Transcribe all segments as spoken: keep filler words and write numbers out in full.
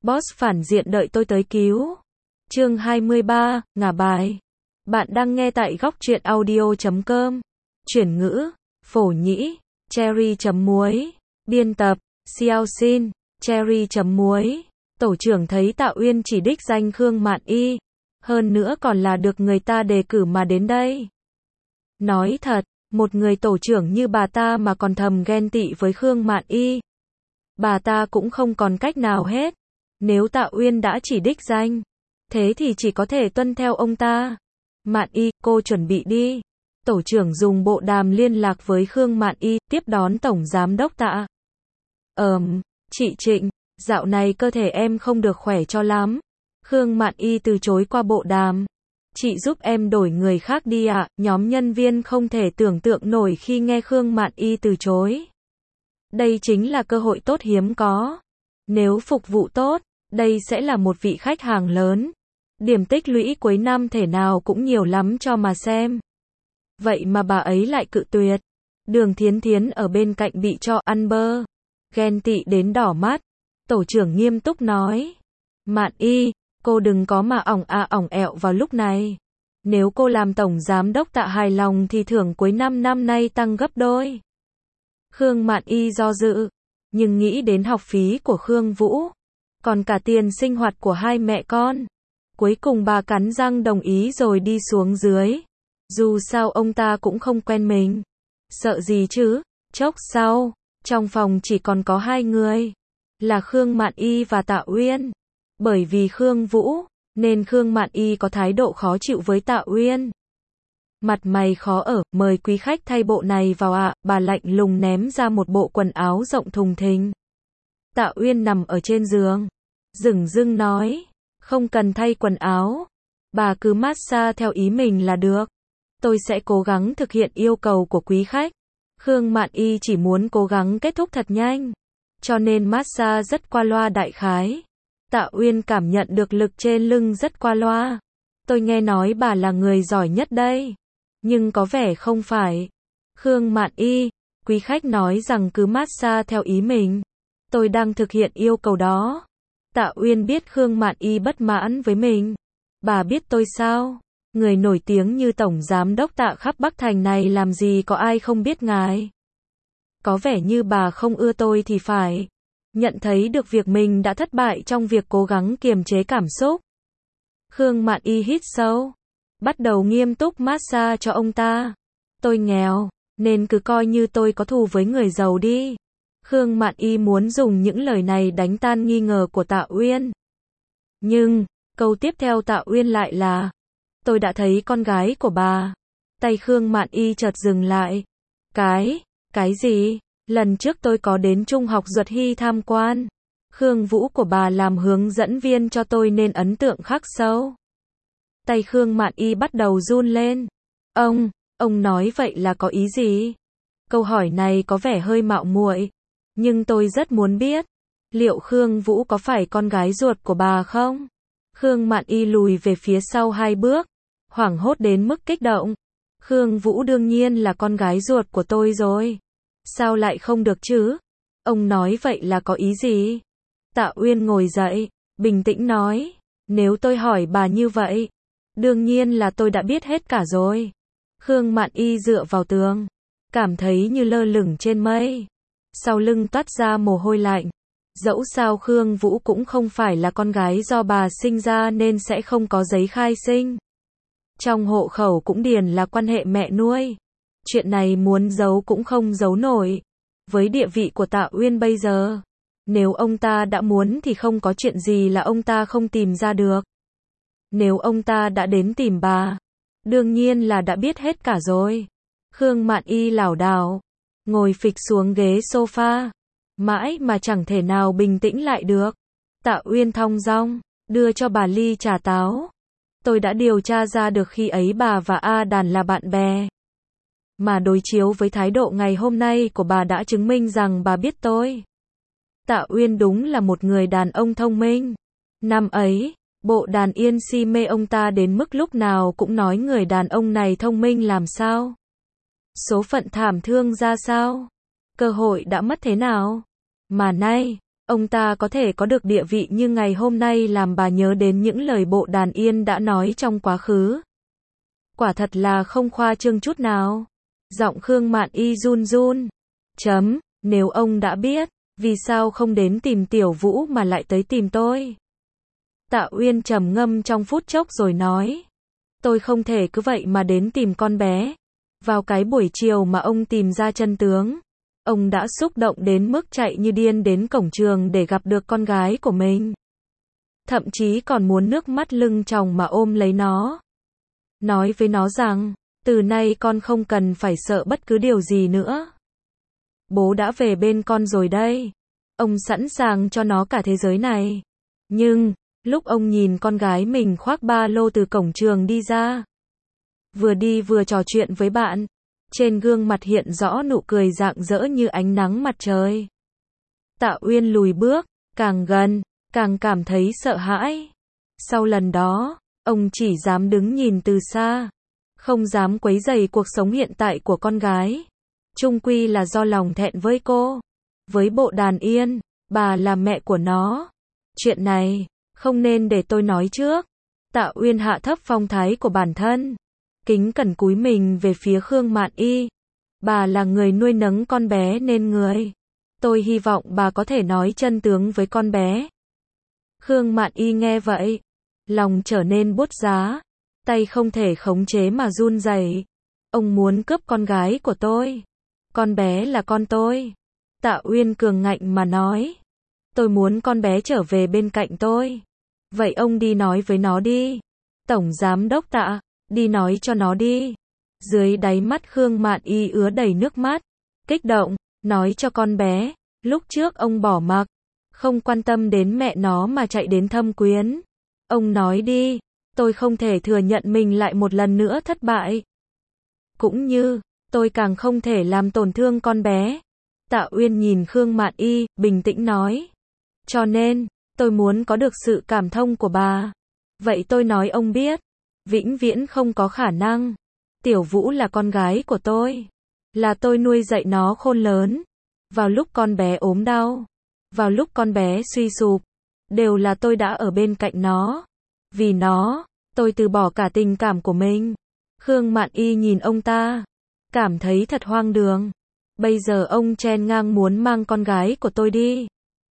Boss phản diện đợi tôi tới cứu. Chương hai mươi ba, ngả bài. Bạn đang nghe tại góc truyện audio chấm com. Chuyển ngữ, phổ nhĩ, cherry chấm muối. Biên tập, Xiao Xin, cherry chấm muối. Tổ trưởng thấy Tạ Uyên chỉ đích danh Khương Mạn Y. Hơn nữa còn là được người ta đề cử mà đến đây. Nói thật, một người tổ trưởng như bà ta mà còn thầm ghen tị với Khương Mạn Y. Bà ta cũng không còn cách nào hết. Nếu Tạ Uyên đã chỉ đích danh, thế thì chỉ có thể tuân theo ông ta. Mạn Y, cô chuẩn bị đi. Tổ trưởng dùng bộ đàm liên lạc với Khương Mạn Y, tiếp đón Tổng Giám đốc Tạ. Ờm, chị Trịnh, dạo này cơ thể em không được khỏe cho lắm. Khương Mạn Y từ chối qua bộ đàm. Chị giúp em đổi người khác đi ạ. Nhóm nhân viên không thể tưởng tượng nổi khi nghe Khương Mạn Y từ chối. Đây chính là cơ hội tốt hiếm có. Nếu phục vụ tốt, đây sẽ là một vị khách hàng lớn. Điểm tích lũy cuối năm thể nào cũng nhiều lắm cho mà xem. Vậy mà bà ấy lại cự tuyệt. Đường Thiến Thiến ở bên cạnh bị cho ăn bơ. Ghen tị đến đỏ mắt. Tổ trưởng nghiêm túc nói. Mạn Y, cô đừng có mà ỏng a ỏng ẹo vào lúc này. Nếu cô làm tổng giám đốc Tạ hài lòng thì thưởng cuối năm năm nay tăng gấp đôi. Khương Mạn Y do dự, nhưng nghĩ đến học phí của Khương Vũ, còn cả tiền sinh hoạt của hai mẹ con. Cuối cùng bà cắn răng đồng ý rồi đi xuống dưới. Dù sao ông ta cũng không quen mình. Sợ gì chứ? Chốc sau, trong phòng chỉ còn có hai người. Là Khương Mạn Y và Tạ Uyên. Bởi vì Khương Vũ, nên Khương Mạn Y có thái độ khó chịu với Tạ Uyên. Mặt mày khó ở, mời quý khách thay bộ này vào ạ. À. Bà lạnh lùng ném ra một bộ quần áo rộng thùng thình. Tạ Uyên nằm ở trên giường, dửng dưng nói, không cần thay quần áo. Bà cứ massage theo ý mình là được. Tôi sẽ cố gắng thực hiện yêu cầu của quý khách. Khương Mạn Y chỉ muốn cố gắng kết thúc thật nhanh, cho nên massage rất qua loa đại khái. Tạ Uyên cảm nhận được lực trên lưng rất qua loa. Tôi nghe nói bà là người giỏi nhất đây. Nhưng có vẻ không phải. Khương Mạn Y, quý khách nói rằng cứ massage theo ý mình. Tôi đang thực hiện yêu cầu đó. Tạ Uyên biết Khương Mạn Y bất mãn với mình. Bà biết tôi sao? Người nổi tiếng như Tổng Giám đốc Tạ khắp Bắc Thành này làm gì có ai không biết ngài. Có vẻ như bà không ưa tôi thì phải. Nhận thấy được việc mình đã thất bại trong việc cố gắng kiềm chế cảm xúc. Khương Mạn Y hít sâu. Bắt đầu nghiêm túc massage cho ông ta. Tôi nghèo, nên cứ coi như tôi có thù với người giàu đi. Khương Mạn Y muốn dùng những lời này đánh tan nghi ngờ của Tạ Uyên. Nhưng, câu tiếp theo Tạ Uyên lại là, tôi đã thấy con gái của bà. Tay Khương Mạn Y chợt dừng lại. Cái, cái gì? Lần trước tôi có đến Trung học Duật Hy tham quan. Khương Vũ của bà làm hướng dẫn viên cho tôi nên ấn tượng khắc sâu. Tay Khương Mạn Y bắt đầu run lên. Ông, ông nói vậy là có ý gì? Câu hỏi này có vẻ hơi mạo muội, nhưng tôi rất muốn biết. Liệu Khương Vũ có phải con gái ruột của bà không? Khương Mạn Y lùi về phía sau hai bước, hoảng hốt đến mức kích động. Khương Vũ đương nhiên là con gái ruột của tôi rồi. Sao lại không được chứ? Ông nói vậy là có ý gì? Tạ Uyên ngồi dậy, bình tĩnh nói. Nếu tôi hỏi bà như vậy, đương nhiên là tôi đã biết hết cả rồi. Khương Mạn Y dựa vào tường, cảm thấy như lơ lửng trên mây. Sau lưng toát ra mồ hôi lạnh. Dẫu sao Khương Vũ cũng không phải là con gái do bà sinh ra nên sẽ không có giấy khai sinh. Trong hộ khẩu cũng điền là quan hệ mẹ nuôi. Chuyện này muốn giấu cũng không giấu nổi. Với địa vị của Tạ Uyên bây giờ, nếu ông ta đã muốn thì không có chuyện gì là ông ta không tìm ra được. Nếu ông ta đã đến tìm bà, đương nhiên là đã biết hết cả rồi. Khương Mạn Y lảo đảo, ngồi phịch xuống ghế sofa, mãi mà chẳng thể nào bình tĩnh lại được. Tạ Uyên thong dong, đưa cho bà ly trà táo. Tôi đã điều tra ra được khi ấy bà và A Đàn là bạn bè. Mà đối chiếu với thái độ ngày hôm nay của bà đã chứng minh rằng bà biết tôi. Tạ Uyên đúng là một người đàn ông thông minh. Năm ấy, Bộ Đàn Yên si mê ông ta đến mức lúc nào cũng nói người đàn ông này thông minh làm sao. Số phận thảm thương ra sao. Cơ hội đã mất thế nào. Mà nay, ông ta có thể có được địa vị như ngày hôm nay làm bà nhớ đến những lời Bộ Đàn Yên đã nói trong quá khứ. Quả thật là không khoa trương chút nào. Giọng Khương Mạn Y run run. Chấm, nếu ông đã biết, vì sao không đến tìm Tiểu Vũ mà lại tới tìm tôi? Tạ Uyên trầm ngâm trong phút chốc rồi nói. Tôi không thể cứ vậy mà đến tìm con bé. Vào cái buổi chiều mà ông tìm ra chân tướng, ông đã xúc động đến mức chạy như điên đến cổng trường để gặp được con gái của mình. Thậm chí còn muốn nước mắt lưng tròng mà ôm lấy nó. Nói với nó rằng, từ nay con không cần phải sợ bất cứ điều gì nữa. Bố đã về bên con rồi đây. Ông sẵn sàng cho nó cả thế giới này. Nhưng, lúc ông nhìn con gái mình khoác ba lô từ cổng trường đi ra, vừa đi vừa trò chuyện với bạn, trên gương mặt hiện rõ nụ cười rạng rỡ như ánh nắng mặt trời. Tạ Uyên lùi bước, càng gần, càng cảm thấy sợ hãi. Sau lần đó, ông chỉ dám đứng nhìn từ xa, không dám quấy rầy cuộc sống hiện tại của con gái. Chung quy là do lòng thẹn với cô, với Bộ Đàn Yên, bà là mẹ của nó. Chuyện này, không nên để tôi nói trước. Tạ Uyên hạ thấp phong thái của bản thân, kính cẩn cúi mình về phía Khương Mạn Y. Bà là người nuôi nấng con bé nên người. Tôi hy vọng bà có thể nói chân tướng với con bé. Khương Mạn Y nghe vậy, lòng trở nên buốt giá, tay không thể khống chế mà run rẩy. Ông muốn cướp con gái của tôi. Con bé là con tôi. Tạ Uyên cường ngạnh mà nói. Tôi muốn con bé trở về bên cạnh tôi. Vậy ông đi nói với nó đi. Tổng Giám đốc Tạ, đi nói cho nó đi. Dưới đáy mắt Khương Mạn Y ứa đầy nước mắt, kích động, nói cho con bé, lúc trước ông bỏ mặc, không quan tâm đến mẹ nó mà chạy đến thâm quyến. Ông nói đi, tôi không thể thừa nhận mình lại một lần nữa thất bại. Cũng như, tôi càng không thể làm tổn thương con bé. Tạ Uyên nhìn Khương Mạn Y, bình tĩnh nói. Cho nên, tôi muốn có được sự cảm thông của bà. Vậy tôi nói ông biết, vĩnh viễn không có khả năng. Tiểu Vũ là con gái của tôi. Là tôi nuôi dạy nó khôn lớn. Vào lúc con bé ốm đau, vào lúc con bé suy sụp, đều là tôi đã ở bên cạnh nó. Vì nó, tôi từ bỏ cả tình cảm của mình. Khương Mạn Y nhìn ông ta, cảm thấy thật hoang đường. Bây giờ ông chen ngang muốn mang con gái của tôi đi.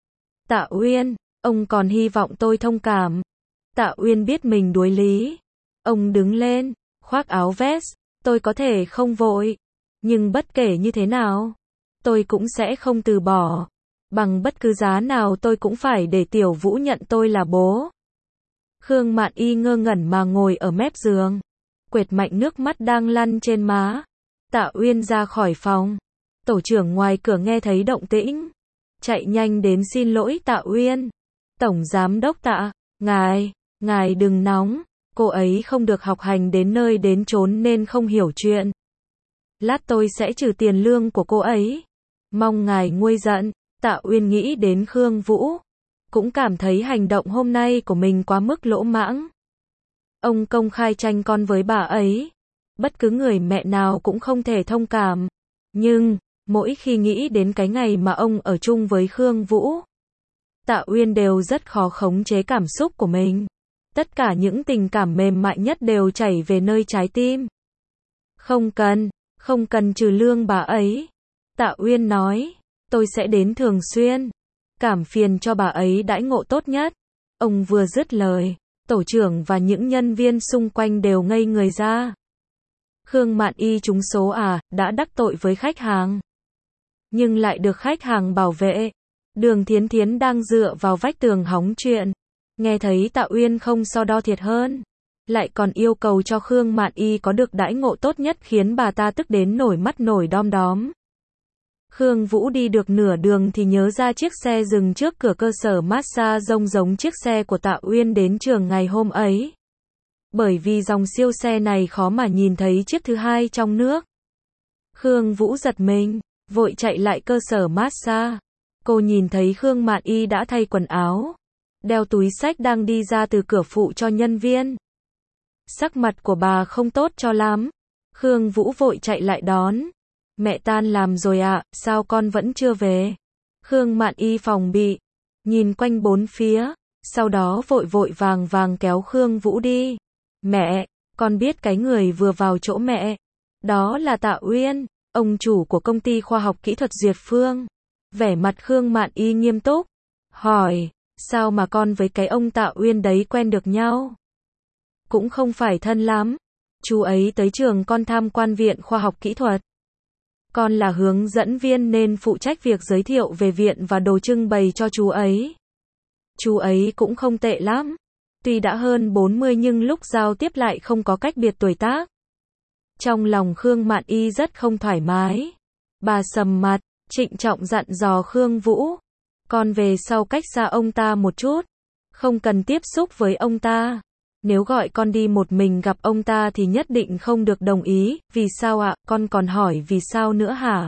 Tạ Uyên, ông còn hy vọng tôi thông cảm. Tạ Uyên biết mình đuối lý. Ông đứng lên, khoác áo vest. Tôi có thể không vội, nhưng bất kể như thế nào, tôi cũng sẽ không từ bỏ. Bằng bất cứ giá nào tôi cũng phải để Tiểu Vũ nhận tôi là bố. Khương Mạn Y ngơ ngẩn mà ngồi ở mép giường, quệt mạnh nước mắt đang lăn trên má. Tạ Uyên ra khỏi phòng. Tổ trưởng ngoài cửa nghe thấy động tĩnh, chạy nhanh đến xin lỗi Tạ Uyên. Tổng Giám đốc Tạ, ngài, ngài đừng nóng, cô ấy không được học hành đến nơi đến chốn nên không hiểu chuyện. Lát tôi sẽ trừ tiền lương của cô ấy. Mong ngài nguôi giận. Tạ Uyên nghĩ đến Khương Vũ, cũng cảm thấy hành động hôm nay của mình quá mức lỗ mãng. Ông công khai tranh con với bà ấy. Bất cứ người mẹ nào cũng không thể thông cảm. Nhưng, mỗi khi nghĩ đến cái ngày mà ông ở chung với Khương Vũ, Tạ Uyên đều rất khó khống chế cảm xúc của mình. Tất cả những tình cảm mềm mại nhất đều chảy về nơi trái tim. Không cần, không cần trừ lương bà ấy. Tạ Uyên nói, tôi sẽ đến thường xuyên. Cảm phiền cho bà ấy đãi ngộ tốt nhất. Ông vừa dứt lời, tổ trưởng và những nhân viên xung quanh đều ngây người ra. Khương Mạn Y trúng số à, đã đắc tội với khách hàng. Nhưng lại được khách hàng bảo vệ. Đường Thiến Thiến đang dựa vào vách tường hóng chuyện. Nghe thấy Tạ Uyên không so đo thiệt hơn, lại còn yêu cầu cho Khương Mạn Y có được đãi ngộ tốt nhất khiến bà ta tức đến nổi mắt nổi đom đóm. Khương Vũ đi được nửa đường thì nhớ ra chiếc xe dừng trước cửa cơ sở massage giống giống chiếc xe của Tạ Uyên đến trường ngày hôm ấy. Bởi vì dòng siêu xe này khó mà nhìn thấy chiếc thứ hai trong nước. Khương Vũ giật mình, vội chạy lại cơ sở massage. Cô nhìn thấy Khương Mạn Y đã thay quần áo, đeo túi xách đang đi ra từ cửa phụ cho nhân viên. Sắc mặt của bà không tốt cho lắm. Khương Vũ vội chạy lại đón. Mẹ tan làm rồi ạ, à, sao con vẫn chưa về? Khương Mạn Y phòng bị. nhìn quanh bốn phía, sau đó vội vội vàng vàng kéo Khương Vũ đi. Mẹ, con biết cái người vừa vào chỗ mẹ. Đó là Tạ Uyên, ông chủ của công ty khoa học kỹ thuật Duyệt Phương. Vẻ mặt Khương Mạn Y nghiêm túc, hỏi, sao mà con với cái ông Tạ Uyên đấy quen được nhau? Cũng không phải thân lắm. Chú ấy tới trường con tham quan viện khoa học kỹ thuật. Con là hướng dẫn viên nên phụ trách việc giới thiệu về viện và đồ trưng bày cho chú ấy. Chú ấy cũng không tệ lắm. Tuy đã hơn bốn mươi nhưng lúc giao tiếp lại không có cách biệt tuổi tác. Trong lòng Khương Mạn Y rất không thoải mái. Bà sầm mặt, trịnh trọng dặn dò Khương Vũ. Con về sau cách xa ông ta một chút. Không cần tiếp xúc với ông ta. Nếu gọi con đi một mình gặp ông ta thì nhất định không được đồng ý. Vì sao ạ? Con còn hỏi vì sao nữa hả?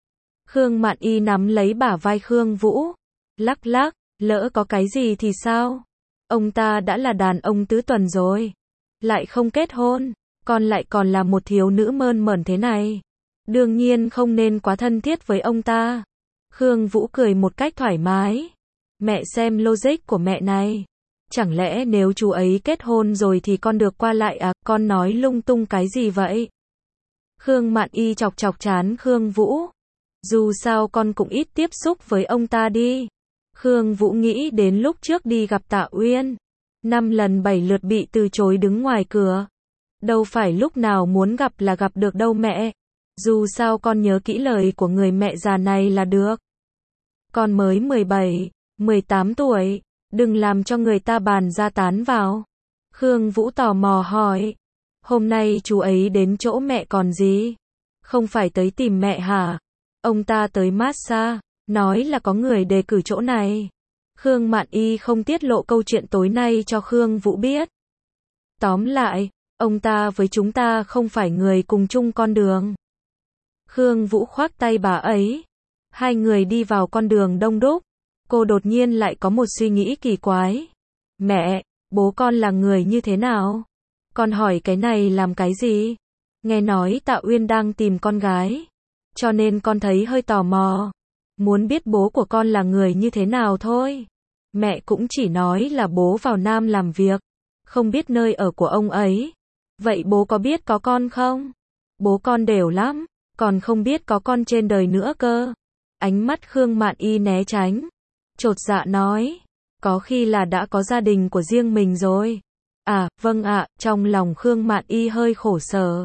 Khương Mạn Y nắm lấy bả vai Khương Vũ. Lắc lắc, lỡ có cái gì thì sao? Ông ta đã là đàn ông tứ tuần rồi. Lại không kết hôn. Con lại còn là một thiếu nữ mơn mởn thế này. Đương nhiên không nên quá thân thiết với ông ta. Khương Vũ cười một cách thoải mái. Mẹ xem logic của mẹ này. Chẳng lẽ nếu chú ấy kết hôn rồi thì con được qua lại à? Con nói lung tung cái gì vậy? Khương Mạn Y chọc chọc trán Khương Vũ. Dù sao con cũng ít tiếp xúc với ông ta đi. Khương Vũ nghĩ đến lúc trước đi gặp Tạ Uyên. Năm lần bảy lượt bị từ chối đứng ngoài cửa. Đâu phải lúc nào muốn gặp là gặp được đâu mẹ. Dù sao con nhớ kỹ lời của người mẹ già này là được. Con mới mười bảy, mười tám tuổi. Đừng làm cho người ta bàn ra tán vào. Khương Vũ tò mò hỏi. Hôm nay chú ấy đến chỗ mẹ còn gì? Không phải tới tìm mẹ hả? Ông ta tới massage, nói là có người đề cử chỗ này. Khương Mạn Y không tiết lộ câu chuyện tối nay cho Khương Vũ biết. Tóm lại, ông ta với chúng ta không phải người cùng chung con đường. Khương Vũ khoác tay bà ấy. Hai người đi vào con đường đông đúc. Cô đột nhiên lại có một suy nghĩ kỳ quái. Mẹ, bố con là người như thế nào? Con hỏi cái này làm cái gì? Nghe nói Tạ Uyên đang tìm con gái. Cho nên con thấy hơi tò mò. Muốn biết bố của con là người như thế nào thôi. Mẹ cũng chỉ nói là bố vào Nam làm việc. Không biết nơi ở của ông ấy. Vậy bố có biết có con không? Bố con đều lắm. Còn không biết có con trên đời nữa cơ. Ánh mắt Khương Mạn Y né tránh. Chột dạ nói. Có khi là đã có gia đình của riêng mình rồi. À, vâng ạ, trong lòng Khương Mạn Y hơi khổ sở.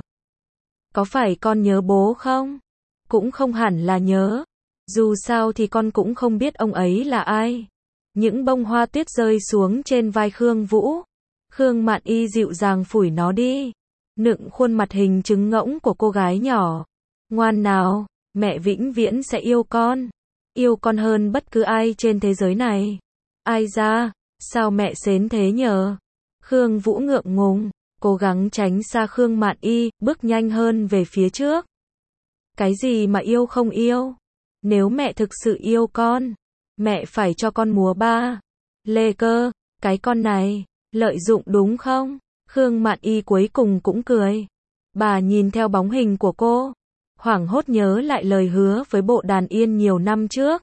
Có phải con nhớ bố không? Cũng không hẳn là nhớ. Dù sao thì con cũng không biết ông ấy là ai. Những bông hoa tuyết rơi xuống trên vai Khương Vũ. Khương Mạn Y dịu dàng phủi nó đi. Nựng khuôn mặt hình trứng ngỗng của cô gái nhỏ. Ngoan nào, mẹ vĩnh viễn sẽ yêu con. Yêu con hơn bất cứ ai trên thế giới này. Ai ra, sao mẹ xến thế nhờ? Khương Vũ ngượng ngùng, cố gắng tránh xa Khương Mạn Y, bước nhanh hơn về phía trước. Cái gì mà yêu không yêu? Nếu mẹ thực sự yêu con, mẹ phải cho con múa ba lê cơ, cái con này, lợi dụng đúng không? Khương Mạn Y cuối cùng cũng cười. Bà nhìn theo bóng hình của cô, hoảng hốt nhớ lại lời hứa với bộ đàn yên nhiều năm trước.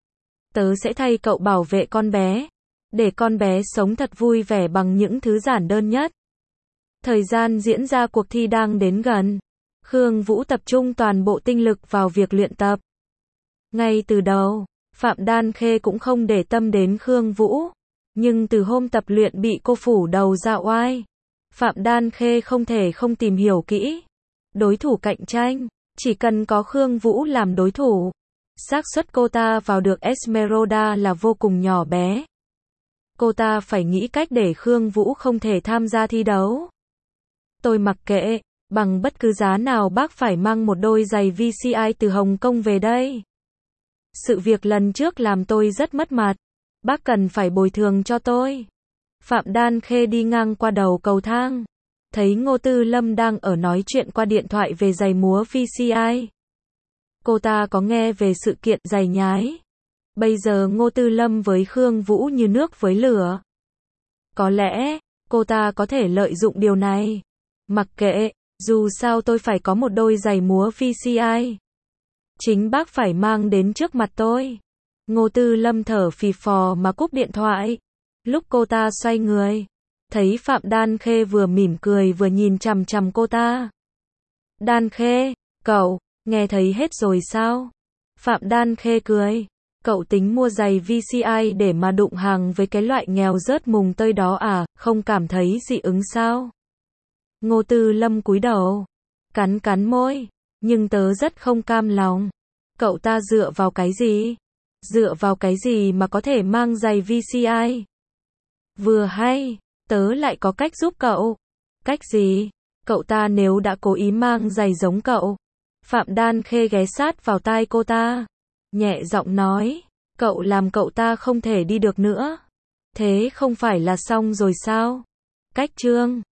Tớ sẽ thay cậu bảo vệ con bé, để con bé sống thật vui vẻ bằng những thứ giản đơn nhất. Thời gian diễn ra cuộc thi đang đến gần. Khương Vũ tập trung toàn bộ tinh lực vào việc luyện tập. Ngay từ đầu, Phạm Đan Khê cũng không để tâm đến Khương Vũ. Nhưng từ hôm tập luyện bị cô phủ đầu ra oai, Phạm Đan Khê không thể không tìm hiểu kỹ. Đối thủ cạnh tranh, chỉ cần có Khương Vũ làm đối thủ, xác suất cô ta vào được Esmeralda là vô cùng nhỏ bé. Cô ta phải nghĩ cách để Khương Vũ không thể tham gia thi đấu. Tôi mặc kệ, bằng bất cứ giá nào bác phải mang một đôi giày vê xê i từ Hồng Kông về đây. Sự việc lần trước làm tôi rất mất mặt. Bác cần phải bồi thường cho tôi. Phạm Đan Khê đi ngang qua đầu cầu thang. Thấy Ngô Tư Lâm đang ở nói chuyện qua điện thoại về giày múa vê xê i. Cô ta có nghe về sự kiện giày nhái. Bây giờ Ngô Tư Lâm với Khương Vũ như nước với lửa. Có lẽ, cô ta có thể lợi dụng điều này. Mặc kệ, dù sao tôi phải có một đôi giày múa vê xê i. Chính bác phải mang đến trước mặt tôi. Ngô Tư Lâm thở phì phò mà cúp điện thoại. Lúc cô ta xoay người, thấy Phạm Đan Khê vừa mỉm cười vừa nhìn chằm chằm cô ta. Đan Khê, cậu, nghe thấy hết rồi sao? Phạm Đan Khê cười. Cậu tính mua giày vê xê i để mà đụng hàng với cái loại nghèo rớt mùng tơi đó à, không cảm thấy dị ứng sao? Ngô Tư Lâm cúi đầu, cắn cắn môi, nhưng tớ rất không cam lòng. Cậu ta dựa vào cái gì? Dựa vào cái gì mà có thể mang giày vê xê i? Vừa hay, tớ lại có cách giúp cậu. Cách gì? Cậu ta nếu đã cố ý mang giày giống cậu. Phạm Đan Khê ghé sát vào tai cô ta, nhẹ giọng nói, cậu làm cậu ta không thể đi được nữa. Thế không phải là xong rồi sao? Cách chương